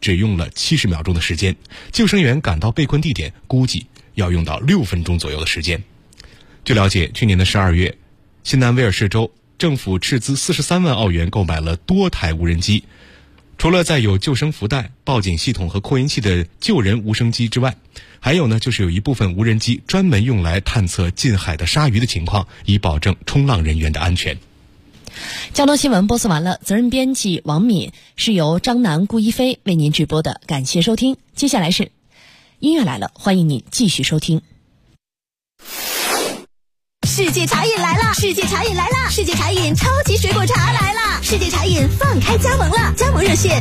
只用了70秒钟的时间，救生员赶到被困地点估计要用到6分钟左右的时间。据了解，去年的12月，新南威尔士州政府斥资43万澳元购买了多台无人机。除了载有救生浮带、报警系统和扩音器的救人无声机之外，还有呢，就是有一部分无人机专门用来探测近海的鲨鱼的情况，以保证冲浪人员的安全。 交通新闻播送完了，责任编辑王敏，是由张楠、顾一飞为您直播的，感谢收听。接下来是音乐来了，欢迎您继续收听。 世界茶饮来了！世界茶饮来了！世界茶饮超级水果茶来了！世界茶饮放开加盟了，加盟热线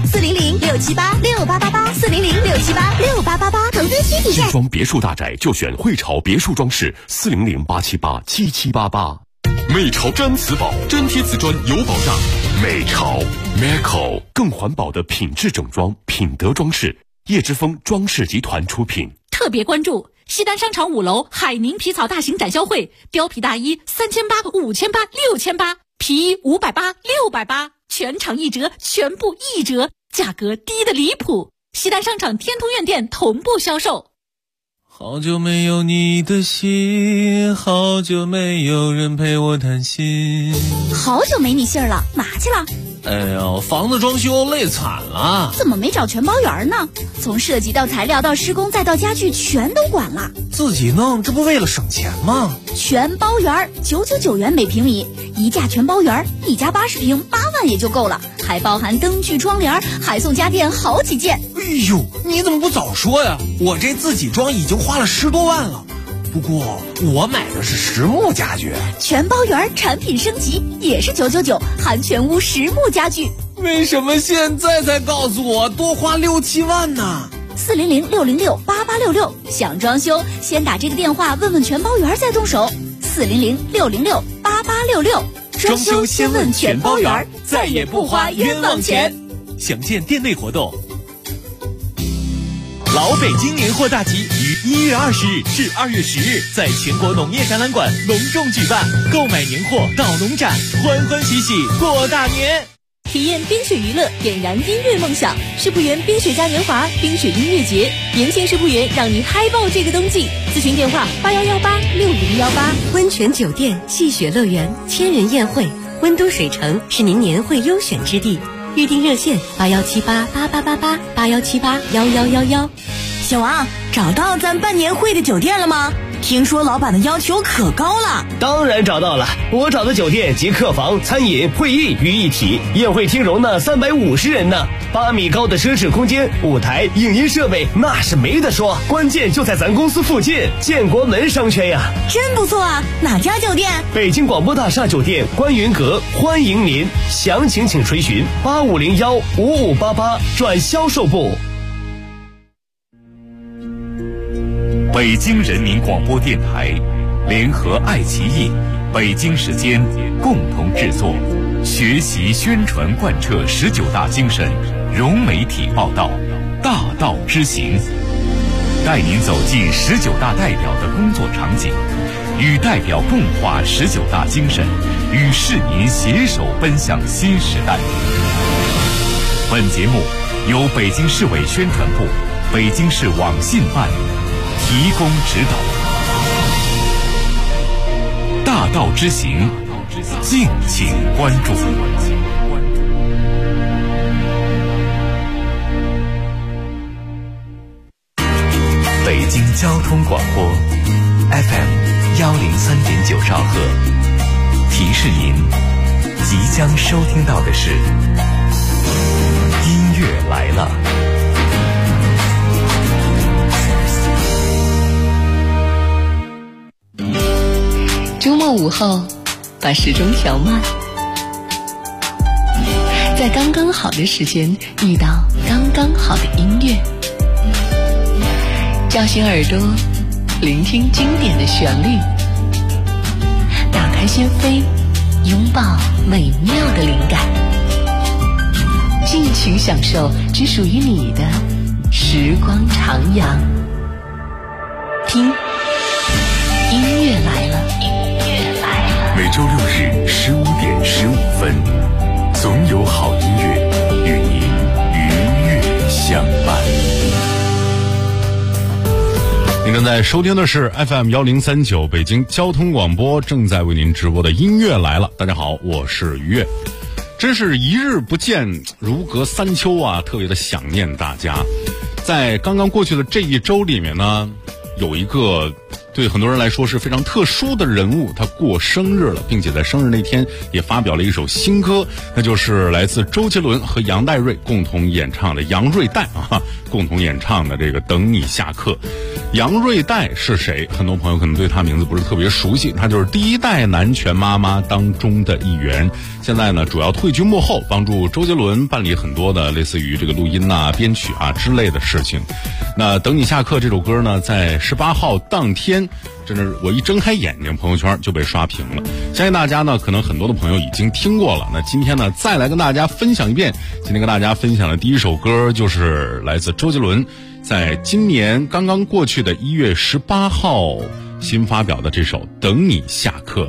400-678-6888，400-678-6888，投资需体验。 新装别墅大宅就选汇潮别墅装饰，400-878-7788。美潮毡瓷宝，粘贴瓷砖有保障。美潮 Meco 更环保的品质整装，品德装饰，叶之峰装饰集团出品。 特别关注西单商场5楼海宁皮草大型展销会，貂皮大衣3800、5800、6800，皮衣580、680，全场1折，全部1折，价格低得离谱。西单商场天通苑店同步销售。 好久没有你的信，好久没有人陪我谈心。 好久没你信儿了，哪去了？ 哎呦，房子装修累惨了。 怎么没找全包圆呢？从设计到材料到施工再到家具全都管了。 自己弄，这不为了省钱吗？ 全包圆999元每平米，一价全包圆，一家80平8万也就够了，还包含灯具窗帘，还送家电好几件。 哎呦，你怎么不早说呀？我这自己装已经花了10多万了。不过我买的是实木家具， 全包圆产品升级也是999，含全屋实木家具。 为什么现在才告诉我多花6、7万呢 ？400-606-8866，想装修先打这个电话问问全包圆再动手。400-606-8866， 装修先问全包圆，再也不花冤枉钱。详见店内活动。 老北京年货大集于1月20日至2月10日在全国农业展览馆隆重举办，购买年货到农展，欢欢喜喜过大年。 体验冰雪娱乐，点燃音乐梦想。世仆园冰雪嘉年华冰雪音乐节，迎新世仆园让你嗨爆这个冬季。咨询电话81186018。 温泉酒店、戏雪乐园、千人宴会，温都水城是您年会优选之地。预订热线81788888，81781111。 小王，找到咱办年会的酒店了吗？听说老板的要求可高了。 当然找到了，我找的酒店集客房、餐饮、会议于一体，宴会厅容纳350人呢，8米高的奢侈空间，舞台、影音设备那是没得说，关键就在咱公司附近，建国门商圈呀。 真不错啊，哪家酒店？ 北京广播大厦酒店观云阁，欢迎您，详情请垂询85015588转销售部。 北京人民广播电台联合爱奇艺、北京时间共同制作，学习宣传贯彻19大精神，融媒体报道，大道之行，带您走进19大代表的工作场景，与代表共话19大精神，与市民携手奔向新时代。本节目由北京市委宣传部、北京市网信办提供指导。大道之行，敬请关注。北京交通广播 FM103.9兆赫，提示您即将收听到的是音乐来了。 周末午后，把时钟调慢，在刚刚好的时间遇到刚刚好的音乐，叫醒耳朵，聆听经典的旋律，打开心扉，拥抱美妙的灵感，尽情享受只属于你的时光徜徉。听，音乐来了。 每周6日15点15分，总有好音乐与您愉悦相伴。 正在收听的是 FM1039 北京交通广播正在为您直播的音乐来了。大家好，我是于越。真是一日不见如隔三秋啊，特别的想念大家。在刚刚过去的这一周里面呢，有一个对很多人来说是非常特殊的人物，他过生日了，并且在生日那天也发表了一首新歌，那就是来自周杰伦和杨代瑞共同演唱的杨瑞代共同演唱的这个等你下课。杨瑞代是谁？很多朋友可能对他名字不是特别熟悉，他就是第一代南拳妈妈当中的一员，现在呢主要退居幕后，帮助周杰伦办理很多的类似于这个录音编曲之类的事情。那等你下课这首歌呢，在18号当天真的我一睁开眼睛，朋友圈就被刷屏了。相信大家呢可能很多的朋友已经听过了，那今天呢再来跟大家分享一遍。今天跟大家分享的第一首歌就是来自周杰伦在今年刚刚过去的1月18号新发表的这首《等你下课》。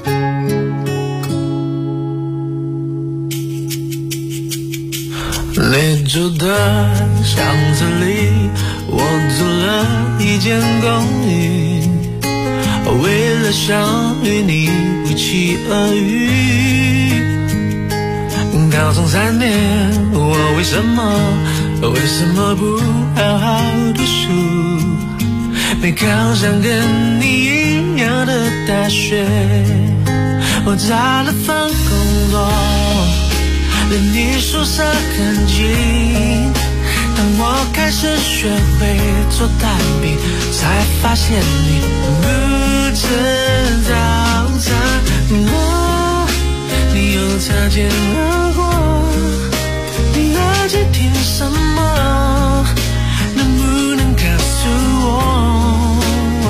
你住的巷子里，我租了一间公寓，为了想与你不期而遇。高中3年，我为什么不好好读书，没考上跟你一样的大学。我找了份工作，离你宿舍很近，当我开始学会做蛋饼，才发现你不吃早餐，你又擦肩而过，你耳机听什么？能不能告诉我？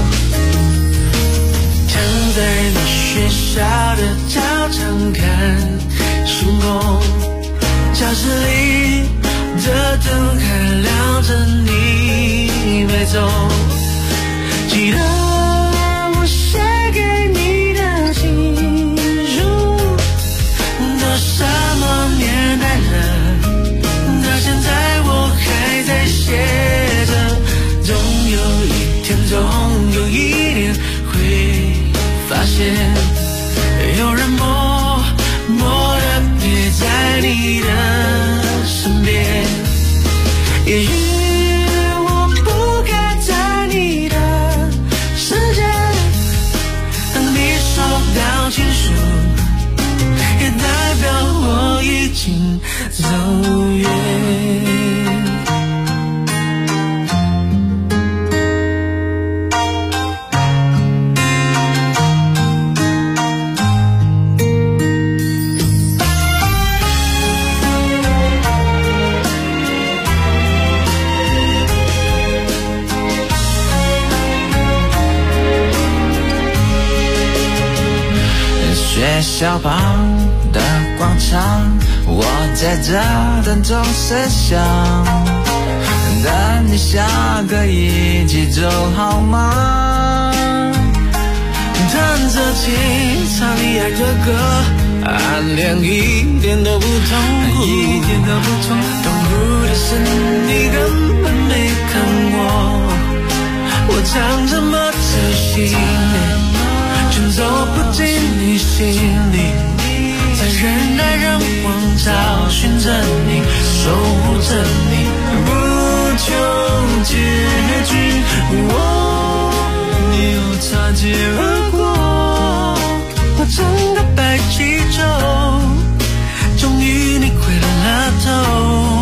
躺在你学校的操场看星空，教室里的灯还亮着，你没走。记得我写给你的情书，都什么年代了，到现在我还在写着。总有一天，总有一年会发现，有人默地陪在你的身边。也许我不该在你的世界，当你收到情书，也代表我已经走远。学校旁的广场，我在这等钟声响，等你下课一起走好吗？弹着琴唱你爱的歌，暗恋一点都不痛苦，痛苦的是你根本没看我唱这么仔细，全走不进你心里，在人来人往找寻着你，守护着你，不求结局。你又擦肩而过，我整个白气球，终于你回了头。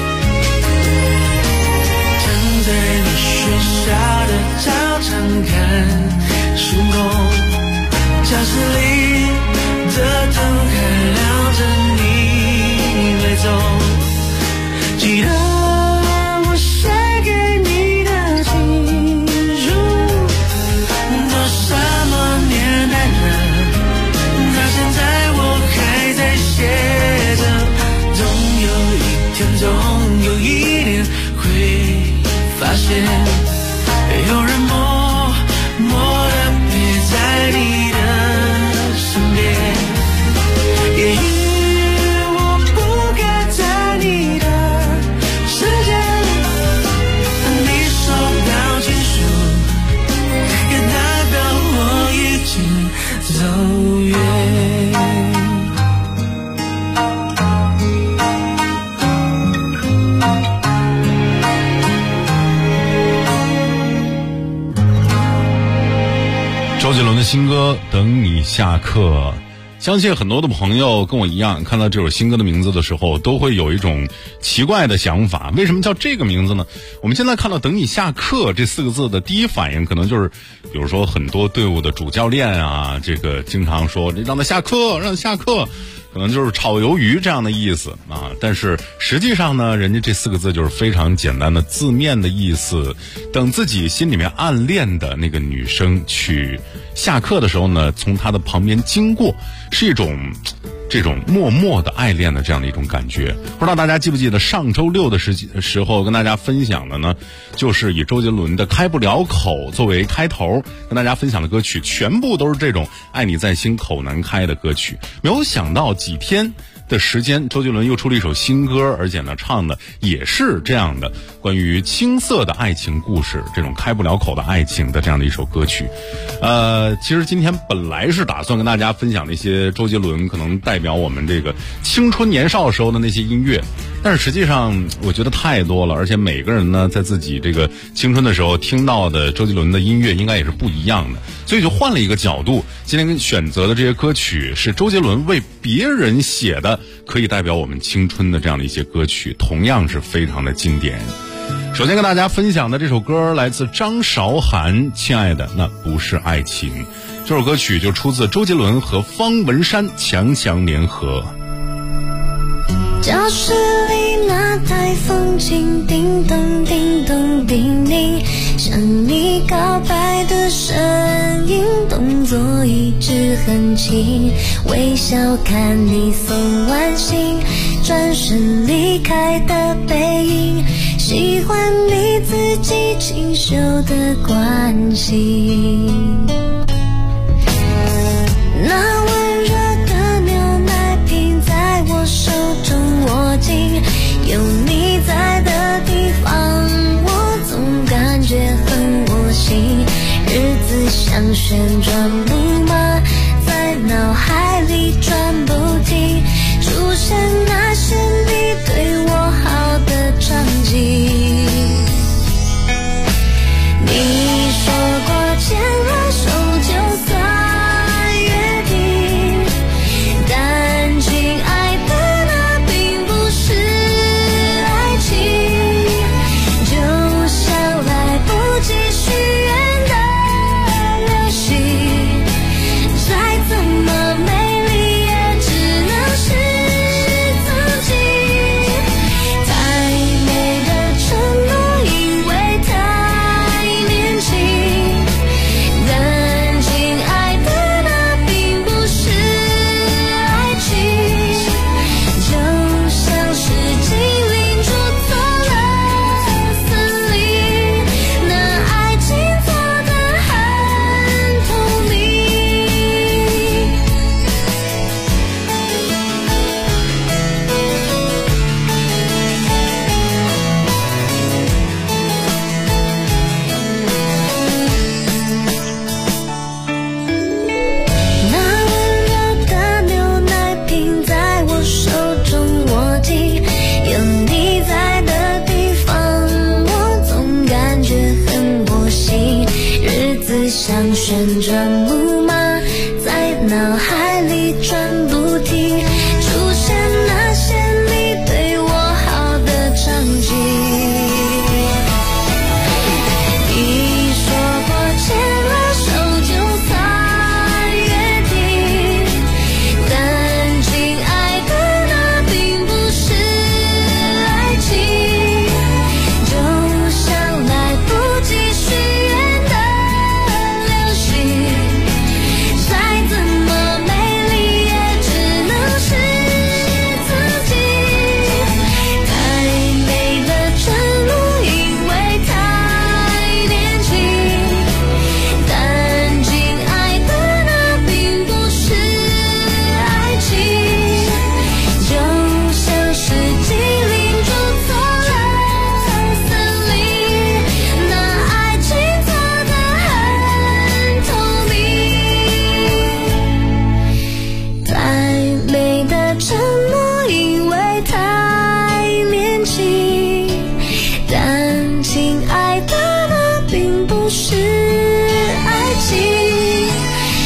站在你学校的操场看星空，教室里的灯还亮着，你没走。记得我写给你的情书，多少新歌《等你下课》，相信很多的朋友跟我一样，看到这首新歌的名字的时候，都会有一种奇怪的想法。为什么叫这个名字呢？我们现在看到“等你下课”这4个字的第一反应，可能就是，比如说很多队伍的主教练啊，这个经常说你让他下课，让他下课。可能就是炒鱿鱼这样的意思啊，但是实际上呢，人家这4个字就是非常简单的字面的意思。等自己心里面暗恋的那个女生去下课的时候呢，从她的旁边经过，是一种这种默默的爱恋的这样的一种感觉。不知道大家记不记得上周六的时候跟大家分享的呢，就是以周杰伦的《开不了口》作为开头跟大家分享的歌曲，全部都是这种爱你在心口难开的歌曲。没有想到几天的时间，周杰伦又出了一首新歌，而且呢唱的也是这样的关于青涩的爱情故事，这种开不了口的爱情的这样的一首歌曲。其实今天本来是打算跟大家分享那些周杰伦可能代表我们这个青春年少时候的那些音乐，但是实际上我觉得太多了，而且每个人呢在自己这个青春的时候听到的周杰伦的音乐应该也是不一样的，所以就换了一个角度，今天选择的这些歌曲是周杰伦为别人写的，可以代表我们青春的这样的一些歌曲，同样是非常的经典。首先跟大家分享的这首歌来自张韶涵，亲爱的那不是爱情。这首歌曲就出自周杰伦和方文山强强联合。 教室里那台风琴叮咚叮咚叮咛，向你告白的声音，动作一直很轻，微笑看你送完信，转身离开的背影，喜欢你自己清秀的关心。那温热的牛奶瓶在我手中握紧，有你在的地方我总感觉很窝心，日子像旋转木马在脑海里转不停，出现那些你对我好的场景。你说过牵了手就算约定，但亲爱的那并不是爱情，就像来不及许愿的流星，再怎么美丽也只能是自己。太美的承诺因为太年轻，但亲爱的那并不是爱情，就像是精灵住错了森林，那爱情做得很透明。那温热的牛奶瓶在我手中握紧，有你在的地方我总感觉很窝心，日子像旋转木马在脑海里转不停，出现那些你对我好的场景。你说过牵了手就算约定，但亲爱的那并不是爱情，就像来不及许愿的流星，再怎么美丽也只能是自己。太美的承诺因为太年轻，但亲爱的那并不是爱情，就像是精灵住错了森林，那爱情做得很透明。太美的承诺因为太年轻，但亲爱的那并不是爱情，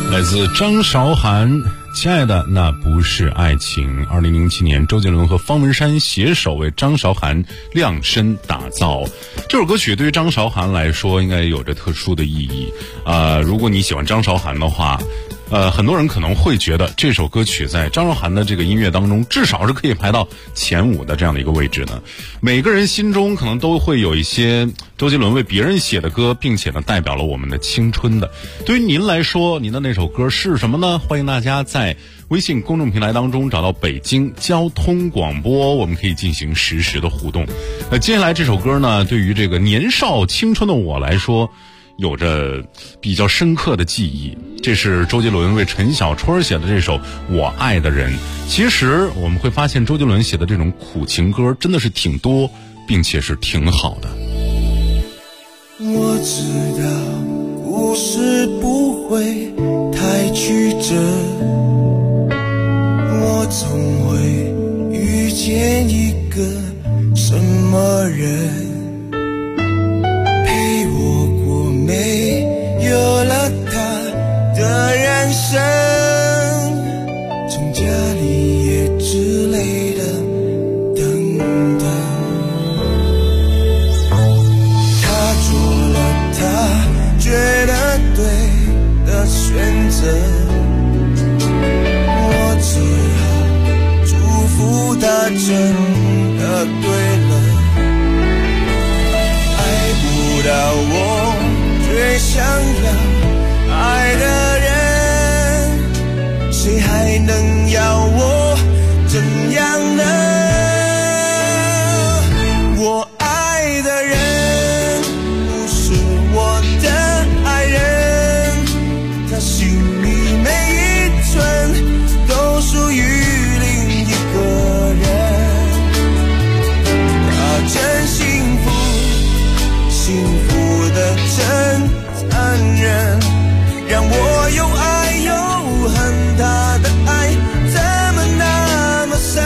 来自张韶涵，亲爱的，那不是爱情。2007年，周杰伦和方文山携手为张韶涵量身打造这首歌曲。对于张韶涵来说，应该有着特殊的意义。如果你喜欢张韶涵的话，很多人可能会觉得这首歌曲在张韶涵的这个音乐当中，至少是可以排到前5的这样的一个位置呢。每个人心中可能都会有一些周杰伦为别人写的歌，并且呢代表了我们的青春的。对于您来说，您的那首歌是什么呢？欢迎大家在微信公众平台当中找到北京交通广播，我们可以进行实时的互动。接下来这首歌呢，对于这个年少青春的我来说，有着比较深刻的记忆。这是周杰伦为陈小春写的这首《我爱的人》。其实我们会发现，周杰伦写的这种苦情歌真的是挺多，并且是挺好的。 我知道故事不会太曲折，我总会遇见一个什么人，陪我过没有了他的人生，从家里也之类的等等。他做了他觉得对的选择，我只好祝福他真的对了。爱不到我最想要爱的人，谁还能要我怎样呢？我爱的人不是我的爱人，他心里每一寸都属于另一个人。他真幸福，幸福的真残忍，让我又爱又恨，他的爱怎么那么深？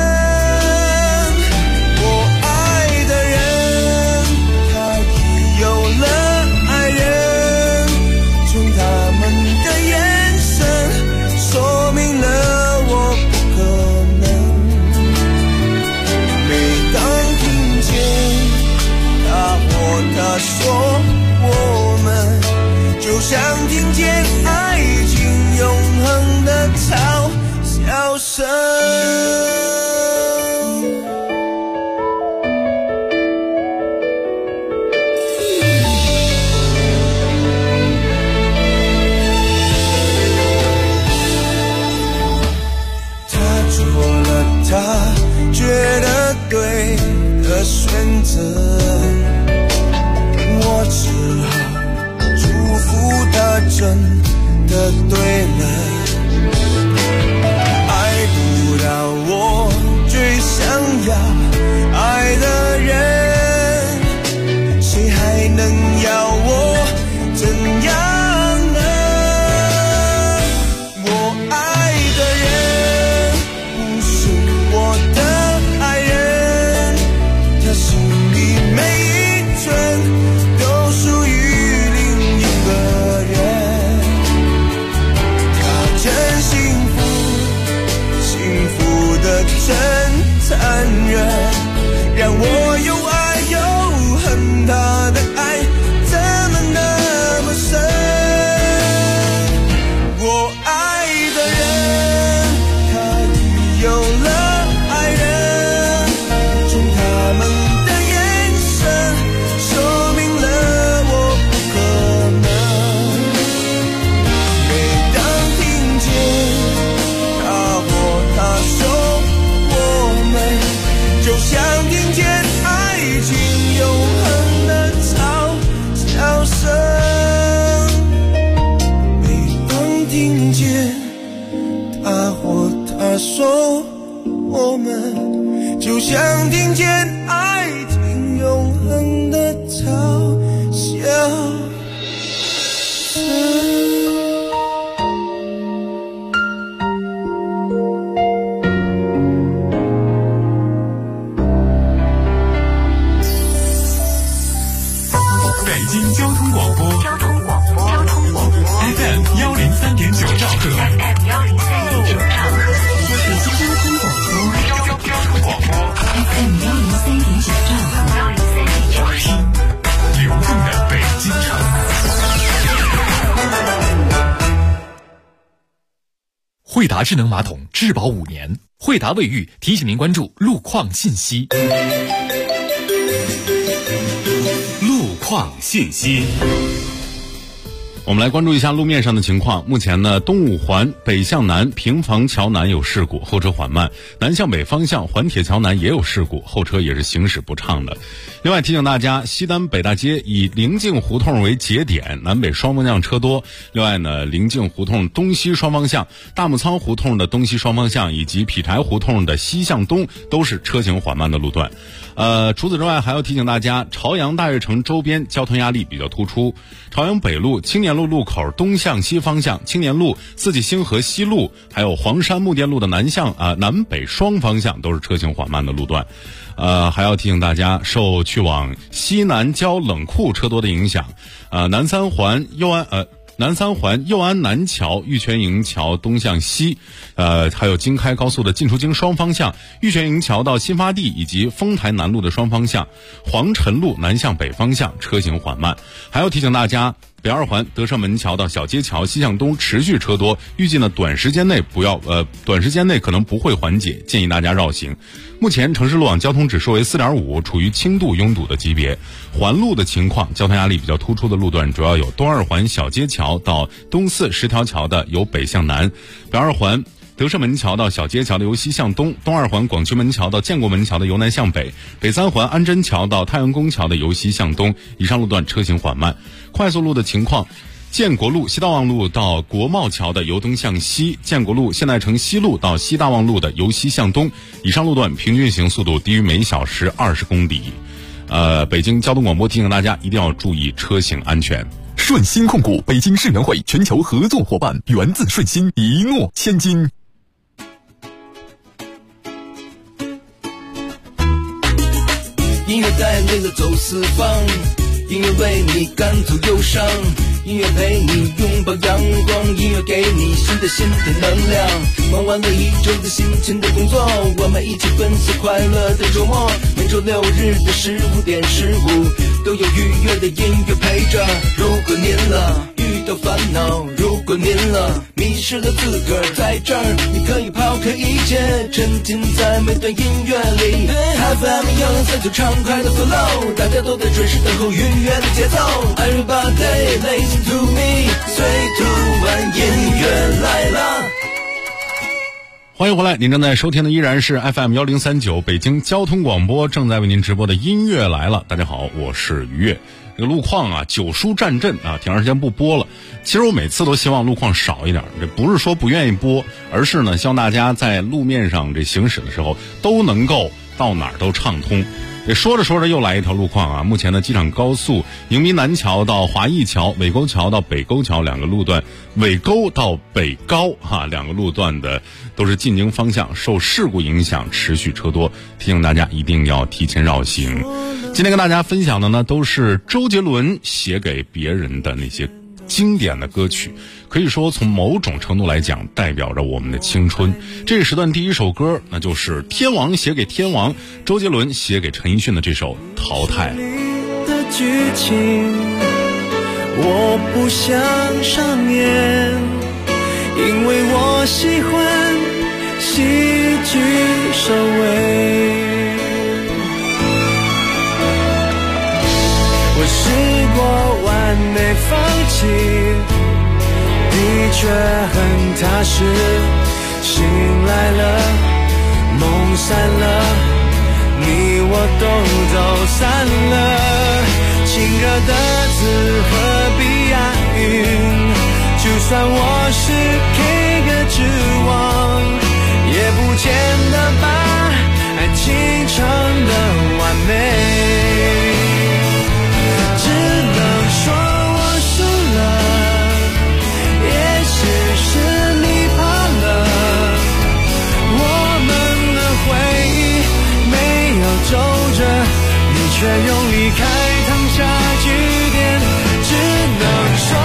我爱的人，他已有了爱人，从他们的眼神说明了我不可能。每当听见他或她说我们，就像听见爱情永恒的嘲笑声。他做了他觉得对的选择，我只好祝福他真的对了。爱不到我最想要爱的人，谁还能要我怎样呢？我爱的人不是我的爱人，他心里每一寸都属于另一个人。他真幸福，幸福的真残忍，让我又爱又恨，他的爱怎么那么深？我爱的人，他已有了爱人，从他们的眼神说明了我不可能。每当听见他或她说我们，就像听见爱情永恒的嘲笑声。每当听见他或她说我们，就像听见爱情永恒的嘲笑声。 北京交通广播，FM 103.9 惠达智能马桶质保5年。惠达卫浴提醒您关注路况信息。 路况信息。 我们来关注一下路面上的情况。目前呢，东五环北向南平房桥南有事故，后车缓慢；南向北方向环铁桥南也有事故，后车也是行驶不畅的。另外提醒大家，西单北大街以临近胡同为节点，南北双方向车多。另外呢，临近胡同东西双方向、大木仓胡同的东西双方向以及劈柴胡同的西向东都是车行缓慢的路段。除此之外，还要提醒大家，朝阳大悦城周边交通压力比较突出。朝阳北路青年路路口东向西方向、青年路四季星河西路，还有黄山木店路的南北双方向都是车行缓慢的路段。还要提醒大家，受去往西南郊冷库车多的影响，南三环右安南桥玉泉营桥东向西，还有京开高速的进出京双方向，玉泉营桥到新发地以及丰台南路的双方向，黄辰路南向北方向车行缓慢。还要提醒大家，北二环德胜门桥到小街桥西向东持续车多，预计呢短时间内可能不会缓解，建议大家绕行。目前城市路网交通指数为 4.5， 处于轻度拥堵的级别。环路的情况，交通压力比较突出的路段主要有东二环小街桥到东四十条桥的由北向南，北二环德胜门桥到小街桥的由西向东，东二环广渠门桥到建国门桥的由南向北，北三环安贞桥到太阳宫桥的由西向东，以上路段车行缓慢。快速路的情况，建国路西大望路到国贸桥的由东向西，建国路现代城西路到西大望路的由西向东，以上路段平均行速度低于每小时20公里。北京交通广播提醒大家一定要注意车行安全。 顺鑫控股北京世园会全球合作伙伴，源自顺鑫，一诺千金。 音乐带领着走四方，音乐为你赶走忧伤，音乐陪你拥抱阳光，音乐给你新的能量。忙完了一周的辛勤的工作，我们一起奔向快乐的周末。每周6日的15点15，都有愉悦的音乐陪着。如果您遇到烦恼，如果您迷失了自个儿，在这儿你可以抛开一切，沉浸在每段音乐里。FM 103就畅快的 flow， 大家都在准时等候愉悦的节奏。Everybody listen to me， 3、2、1，音乐来了。 欢迎回来，您正在收听的依然是 FM 1039北京交通广播正在为您直播的音乐来了。大家好，我是于越。这个路况啊，九叔战阵啊，挺长时间不播了。其实我每次都希望路况少一点，这不是说不愿意播，而是呢，希望大家在路面上这行驶的时候都能够到哪儿都畅通。这说着说着又来一条路况啊！目前呢，机场高速迎宾南桥到华义桥、尾沟桥到北沟桥两个路段，尾沟到北高两个路段的都是进京方向受事故影响持续车多，提醒大家一定要提前绕行。今天跟大家分享的呢，都是周杰伦写给别人的那些经典的歌曲，可以说从某种程度来讲代表着我们的青春。这个时段第一首歌那就是天王写给天王，周杰伦写给陈奕迅的这首《淘汰》。 的剧情我不想上演，因为我喜欢戏剧收尾。我试过完美放弃，的确很踏实，醒来了，梦散了，你我都走散了。情热的字何必押韵，就算我是 K 歌之王，也不见得把爱情唱得完美。守着你却用离开烫下句点，只能说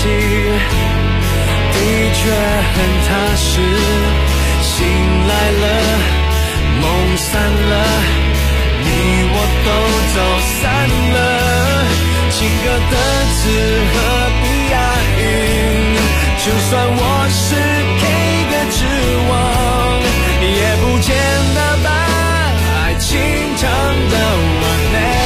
气，的确很踏实。醒来了，梦散了，你我都走散了。情歌的词何必押韵？就算我是 K 歌之王，也不见得把爱情唱得完美。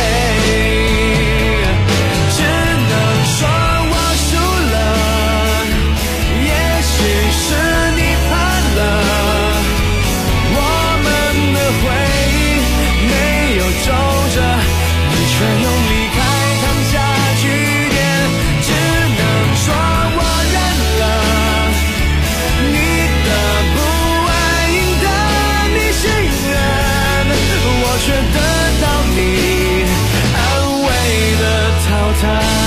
只能说我输了，也许是你怕了，我们的回忆没有皱着，你却用离开烫下句点。只能说我认了，你的不安赢得你信任，我却得到你安慰的淘汰。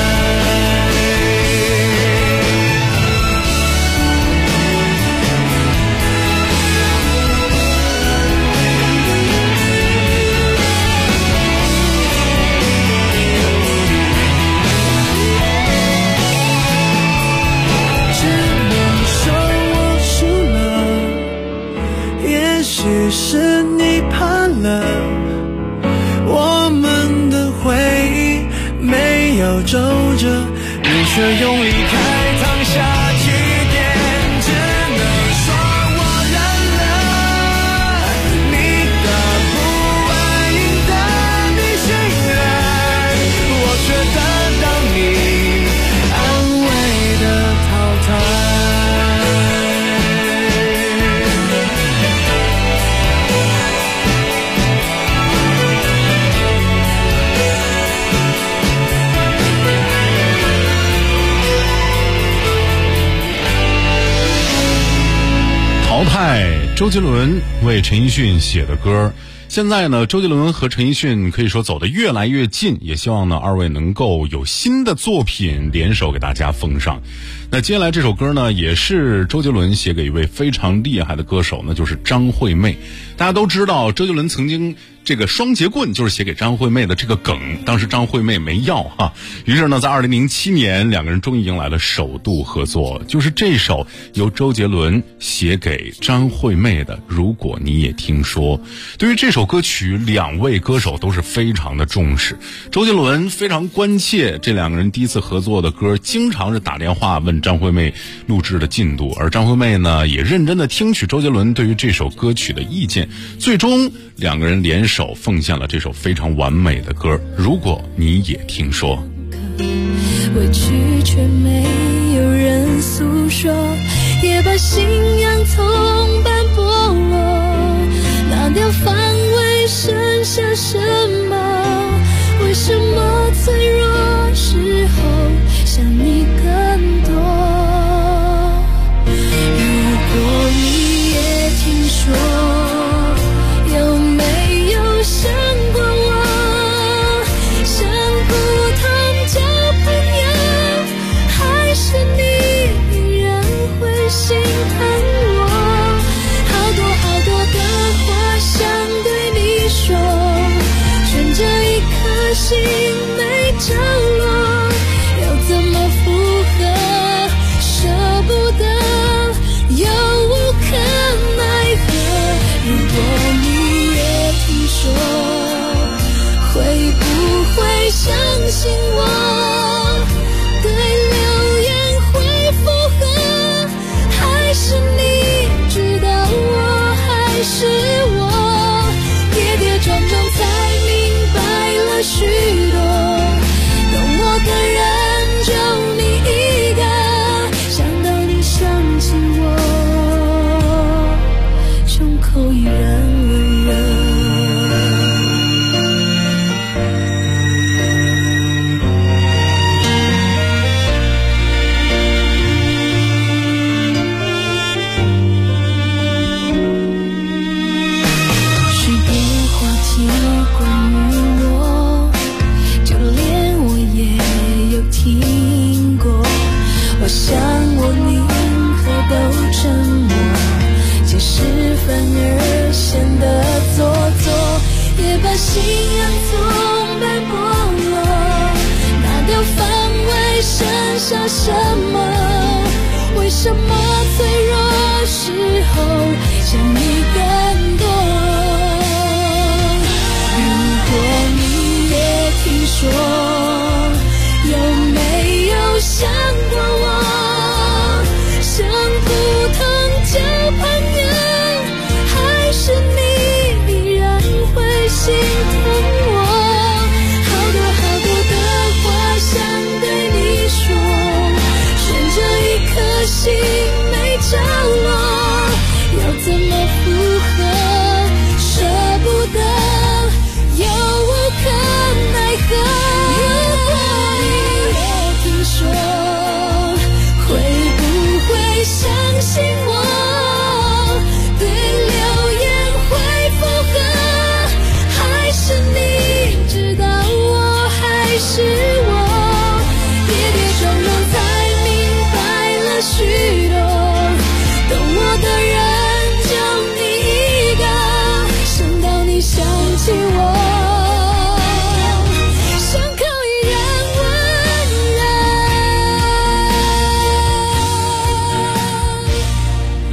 也许是你怕了，我们的回忆没有皱着，你却用离开烫下句点。只能说我认了，你的不安赢得你信任，我却得到你安慰的淘汰。 淘汰周杰伦为陈奕迅写的歌。现在呢，周杰伦和陈奕迅可以说走得越来越近，也希望呢二位能够有新的作品联手给大家奉上。那接下来这首歌呢，也是周杰伦写给一位非常厉害的歌手，那就是张惠妹。大家都知道，周杰伦曾经这个双节棍就是写给张惠妹的这个梗，当时张惠妹没要哈，于是呢，在2007年，两个人终于迎来了首度合作，就是这首由周杰伦写给张惠妹的《如果你也听说》。对于这首歌曲，两位歌手都是非常的重视。周杰伦非常关切这两个人第一次合作的歌，经常是打电话问张惠妹录制的进度，而张惠妹呢，也认真的听取周杰伦对于这首歌曲的意见，最终两个人联手奉献了这首非常完美的歌。如果你也听说， 委屈却没有人诉说，也把信仰从般剥落，拿掉防卫剩下什么？为什么脆弱时候想你更多？如果你也听说，有没有想过我？像普通交朋友，还是你依然会心疼我？好多好多的话想对你说，悬着一颗心没着落，要怎么附和？舍不得，又无可奈何。如果你也听说，会不会相信我？对流言会附和，还是你知道我还是我？跌跌撞撞才明白了许多，懂我的人就你一个，想到你想起我，胸口依然温热。许多话题关于我，就连我也有听过。我想我宁可都沉默，解释反而显得做作，也把信仰从般剥落，拿掉防卫剩下什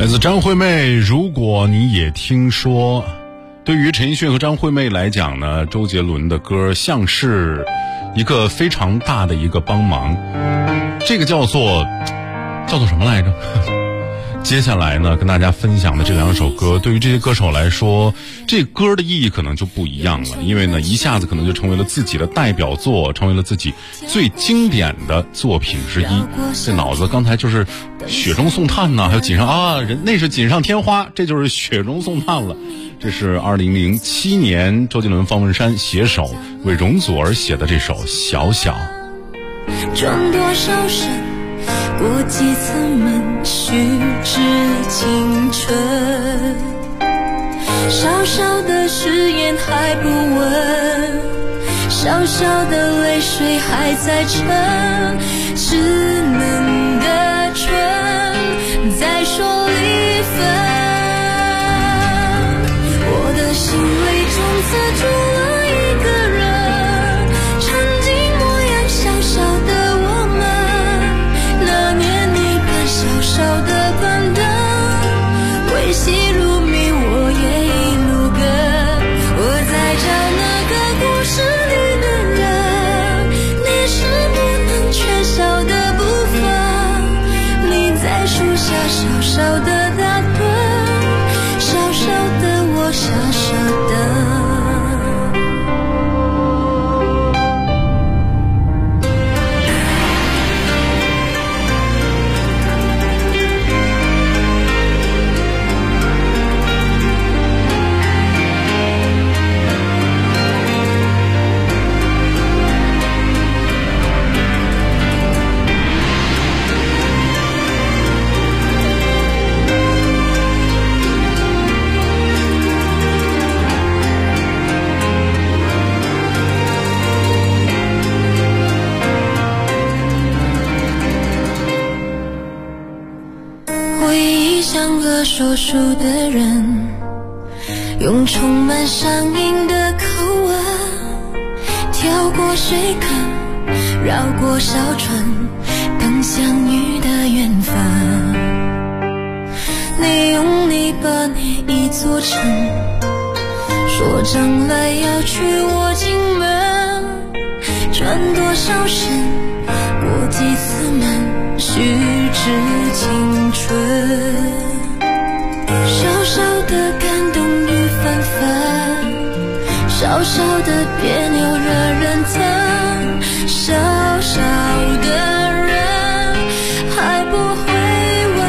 来自张惠妹，如果你也听说。对于陈奕迅和张惠妹来讲呢，周杰伦的歌像是一个非常大的一个帮忙。这个叫做什么来着？接下来呢，跟大家分享的这两首歌，对于这些歌手来说，这歌的意义可能就不一样了，因为呢，一下子可能就成为了自己的代表作，成为了自己最经典的作品之一。这脑子刚才就是雪中送炭呢，还有锦上那是锦上添花，这就是雪中送炭了。这是2007年周杰伦、方文山携手为容祖儿写的这首《小小》。 转多少身，过几次门，虚掷青春。小小的誓言还不稳，小小的泪水还在沉，稚嫩的唇在说离分。我的心里从此住了一个人，曾经模样小小的我们，那年你伴小小的板凳，归期如谜我也一路跟。我在找那个故事里的人，你是不能缺少的部分，你在树下小小的打盹，小小的我傻傻的。说书的人，用充满上瘾的口吻，跳过水坑，绕过小船，等相遇的缘分。你用泥巴捏一座城，说将来要娶我进门，转多少身，过几次门，虚掷青春。小小的感动与反反，小小的别扭惹人疼，小小的人还不会问。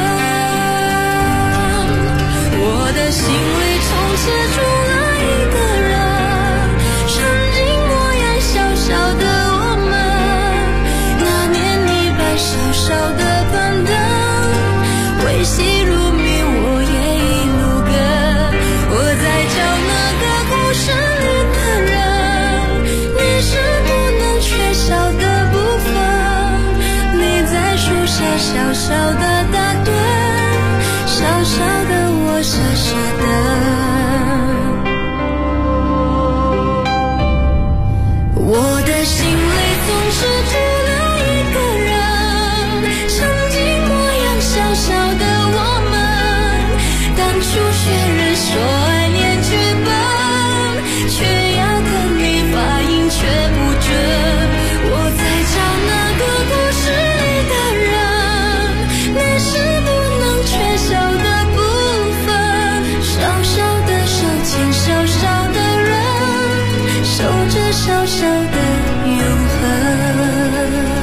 我的心里从此住了一个人，曾经模样小小的我们，那年你摆小小的板凳，归期如谜我也是你的人，你是不能缺少的部分，你在树下小小的打盹，小小的我傻傻的。我的心里总是住了一个人，曾经模样小小的我们，当初学人说爱念剧本，却要等你发音却不准。我在找那个故事里的人，你是不能缺少的部分，小小的手牵小小的人，守着小小的永恒。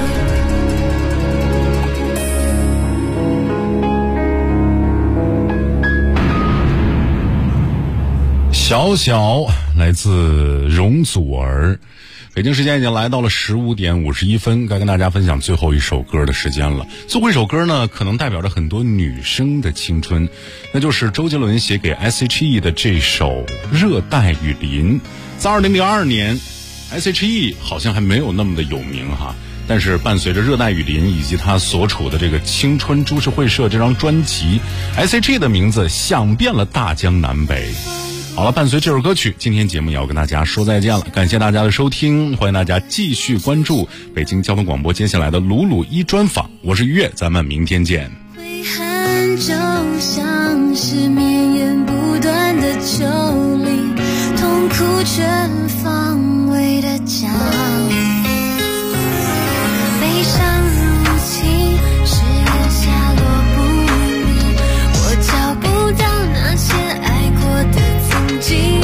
小小来自容祖儿。北京时间已经来到了15点51分，该跟大家分享最后一首歌的时间了。最后一首歌呢，可能代表着很多女生的青春，那就是周杰伦写给 S.H.E 的这首《热带雨林》。在2002年 S.H.E 好像还没有那么的有名哈，但是伴随着《热带雨林》以及他所处的这个青春株式会社这张专辑， S.H.E 的名字响遍了大江南北。好了，伴随这首歌曲，今天节目也要跟大家说再见了。感谢大家的收听，欢迎大家继续关注北京交通广播接下来的鲁鲁一专访。我是于越，咱们明天见。 挥汗们就像是绵延不断的丘陵，痛苦全方位的降临。悲伤如侵，誓言下落不明，我找不到那些爱过的曾经。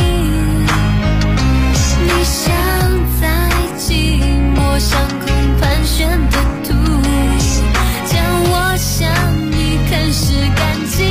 你像在寂寞上空盘旋的土影，将我向你啃食干净。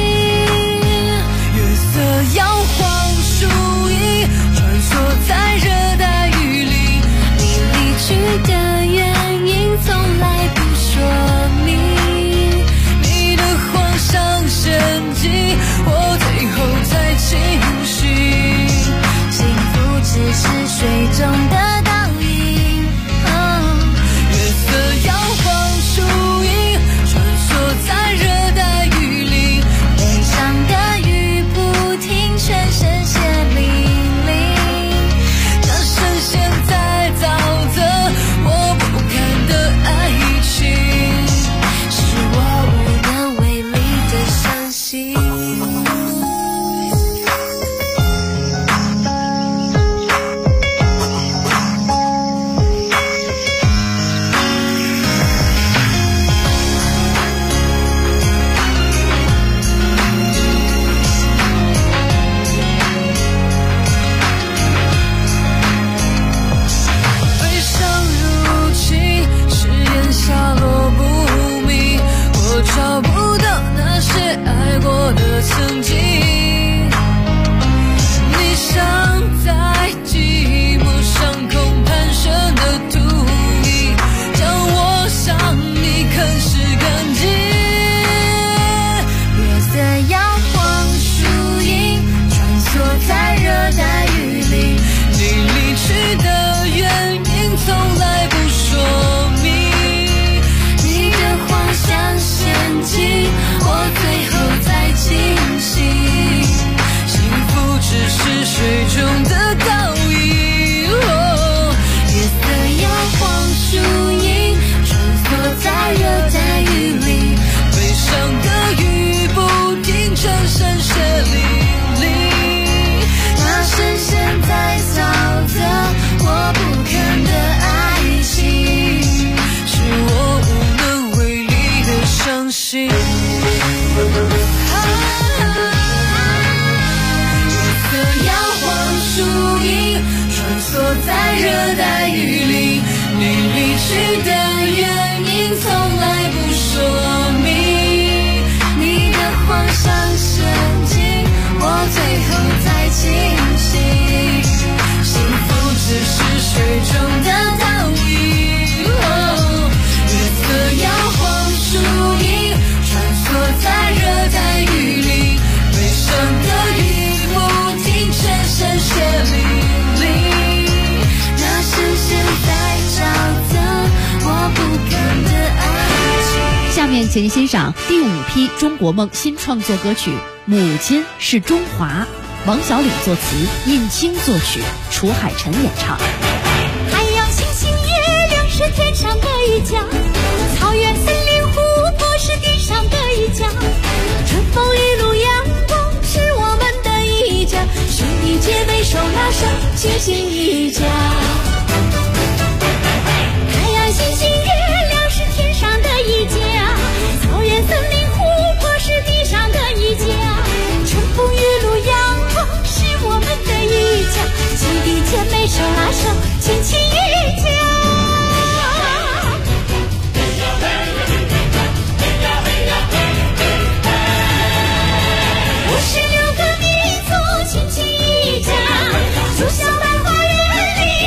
月色摇晃树影，穿梭在热带雨林，你离去的原因从来不说明，你的慌上神经，我最后才清醒。幸福只是水中的倒影，月色摇晃树影，穿梭在热带雨林，悲伤的雨不停，全身血淋淋。那深陷在沼泽我不堪的爱情，是我无能为力的伤心。悲伤如侵，誓言下落不明，我找不到那些爱过的曾经。你像在寂寞上空盘旋的土影，将我向你啃食干净。月色摇晃树影，穿梭在热带雨林，你离去的原因从来不说明，你的谎像陷阱，我最后才清醒。幸福只是水中的倒影，月色摇晃树影，穿梭在热带雨林，悲伤的雨不停，全身血淋淋。那深陷在沼泽我不堪的爱情，是我无能为力的伤心。月色摇晃树影，穿梭在热带雨林，你离去的原因从来不说明，你的谎像陷阱，我最后才清醒。幸福只是水中的倒影，月色摇晃树影，穿梭在热带雨林，悲伤的雨不停，全身血淋淋。那深陷在沼泽我不堪的爱情。 下面请您欣赏第5批中国梦新创作歌曲《母亲是中华》，王小岭作词，尹清作曲，楚海晨演唱。 太阳、星星、月亮是天上的一家，草原、森林、湖泊是地上的一家，春风雨露阳光是我们的一家，兄弟姐妹手拉手齐心一家。太阳、星星、月亮是天上的一家，草原、森林、湖泊是地上的一家，春风雨露阳光是我们的一家，兄弟姐妹手拉手亲亲一家。56个民族亲亲一家，住小白花园里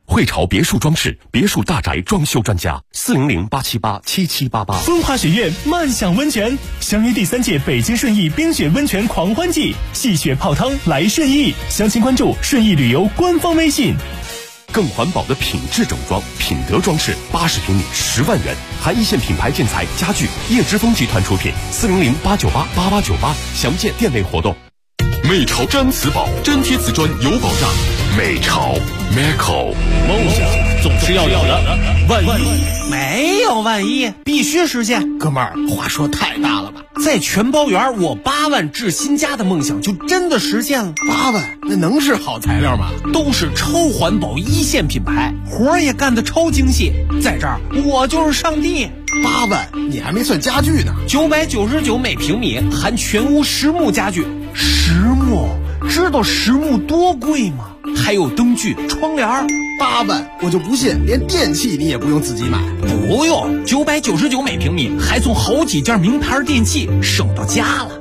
汇潮别墅装饰，别墅大宅装修专家，400-878-7788。 风华雪苑漫享温泉，相约第3届北京顺义冰雪温泉狂欢季，戏雪泡汤来顺义，详情关注顺义旅游官方微信。 更环保的品质整装，品德装饰，80平米10万元，含一线品牌建材家具，叶之峰集团出品，400-898-8898，详见店内活动。 美潮毡瓷宝，粘贴瓷砖有保障。美潮 Meco， 梦想总是要有的，万一没有万一，必须实现。哥们儿，话说太大了吧？在全包园，我8万置新家的梦想就真的实现了。 8万，那能是好材料吗？ 都是超环保一线品牌，活儿也干得超精细。在这儿，我就是上帝。 8万，你还没算家具呢。 999每平米，含全屋实木家具。实木，知道实木多贵吗？还有灯具、窗帘。 8万，我就不信连电器你也不用自己买。 不用，999每平米，还送好几件名牌电器，省到家了。